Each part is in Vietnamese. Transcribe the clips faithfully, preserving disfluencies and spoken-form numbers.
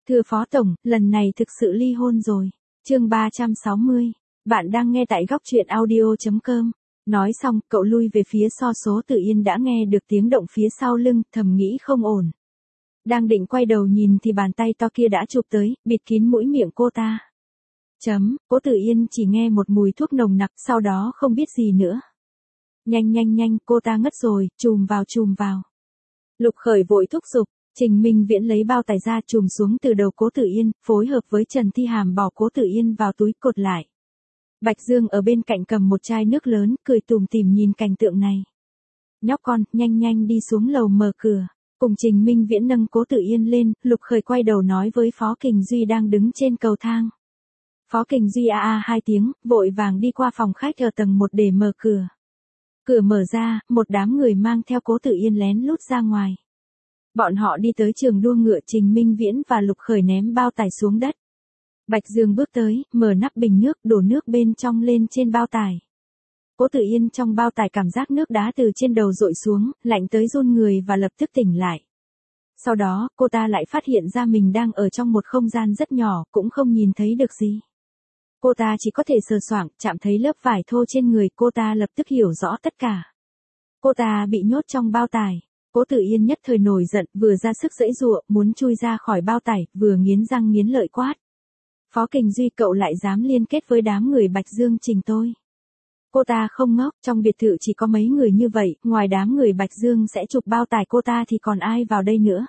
Thưa Phó Tổng, lần này thực sự ly hôn rồi. Chương ba trăm sáu mươi. Bạn đang nghe tại góc truyện audio chấm com. Nói xong, cậu lui về phía so số Tự Yên đã nghe được tiếng động phía sau lưng, thầm nghĩ không ổn. Đang định quay đầu nhìn thì bàn tay to kia đã chụp tới, bịt kín mũi miệng cô ta. Chấm, Cố Tự Yên chỉ nghe một mùi thuốc nồng nặc, sau đó không biết gì nữa. Nhanh nhanh nhanh, cô ta ngất rồi, chùm vào chùm vào. Lục Khởi vội thúc giục. Trình Minh Viễn lấy bao tải ra chùm xuống từ đầu Cố Tự Yên, phối hợp với Trần Thi Hàm bỏ Cố Tự Yên vào túi cột lại. Bạch Dương ở bên cạnh cầm một chai nước lớn, cười tủm tỉm nhìn cảnh tượng này. Nhóc con, nhanh nhanh đi xuống lầu mở cửa. Cùng Trình Minh Viễn nâng Cố Tự Yên lên, Lục Khởi quay đầu nói với Phó Kình Duy đang đứng trên cầu thang. Phó Kình Duy a a hai tiếng, vội vàng đi qua phòng khách ở tầng một để mở cửa. Cửa mở ra, một đám người mang theo Cố Tự Yên lén lút ra ngoài. Bọn họ đi tới trường đua ngựa, Trình Minh Viễn và Lục Khởi ném bao tải xuống đất. Bạch Dương bước tới, mở nắp bình nước, đổ nước bên trong lên trên bao tải. Cố Tự Yên trong bao tải cảm giác nước đá từ trên đầu dội xuống, lạnh tới run người và lập tức tỉnh lại. Sau đó, cô ta lại phát hiện ra mình đang ở trong một không gian rất nhỏ, cũng không nhìn thấy được gì. Cô ta chỉ có thể sờ soạng, chạm thấy lớp vải thô trên người, cô ta lập tức hiểu rõ tất cả. Cô ta bị nhốt trong bao tải. Cố Tự Yên nhất thời nổi giận, vừa ra sức giãy giụa, muốn chui ra khỏi bao tải, vừa nghiến răng nghiến lợi quát. Phó Kình Duy, cậu lại dám liên kết với đám người Bạch Dương Trình tôi. Cô ta không ngốc, trong biệt thự chỉ có mấy người như vậy, ngoài đám người Bạch Dương sẽ chụp bao tải cô ta thì còn ai vào đây nữa.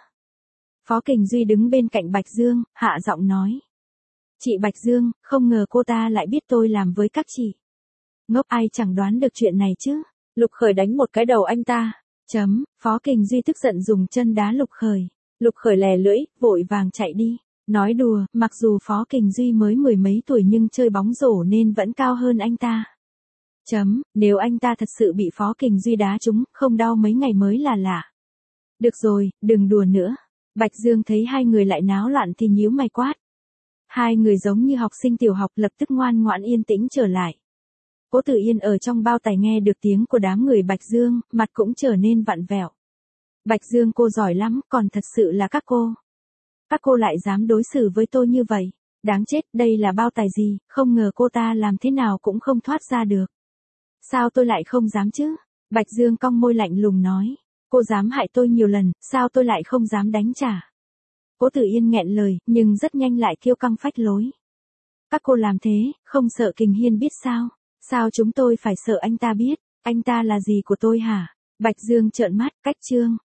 Phó Kình Duy đứng bên cạnh Bạch Dương, hạ giọng nói. Chị Bạch Dương, không ngờ cô ta lại biết tôi làm với các chị. Ngốc, ai chẳng đoán được chuyện này chứ. Lục Khởi đánh một cái đầu anh ta. Chấm, Phó Kình Duy tức giận dùng chân đá Lục Khởi. Lục Khởi lè lưỡi, vội vàng chạy đi. Nói đùa, mặc dù Phó Kình Duy mới mười mấy tuổi nhưng chơi bóng rổ nên vẫn cao hơn anh ta. Chấm, nếu anh ta thật sự bị Phó Kình Duy đá trúng, không đau mấy ngày mới là lạ. Được rồi, đừng đùa nữa. Bạch Dương thấy hai người lại náo loạn thì nhíu mày quát. Hai người giống như học sinh tiểu học, lập tức ngoan ngoãn yên tĩnh trở lại. Cố Tự Yên ở trong bao tải nghe được tiếng của đám người Bạch Dương, mặt cũng trở nên vặn vẹo. Bạch Dương, cô giỏi lắm, còn thật sự là các cô. Các cô lại dám đối xử với tôi như vậy. Đáng chết, đây là bao tải gì, không ngờ cô ta làm thế nào cũng không thoát ra được. Sao tôi lại không dám chứ? Bạch Dương cong môi lạnh lùng nói. Cô dám hại tôi nhiều lần, sao tôi lại không dám đánh trả? Cố Tự Yên nghẹn lời, nhưng rất nhanh lại kiêu căng phách lối. Các cô làm thế, không sợ Kình Hiên biết sao? Sao chúng tôi phải sợ anh ta biết? Anh ta là gì của tôi hả? Bạch Dương trợn mắt, cách chương.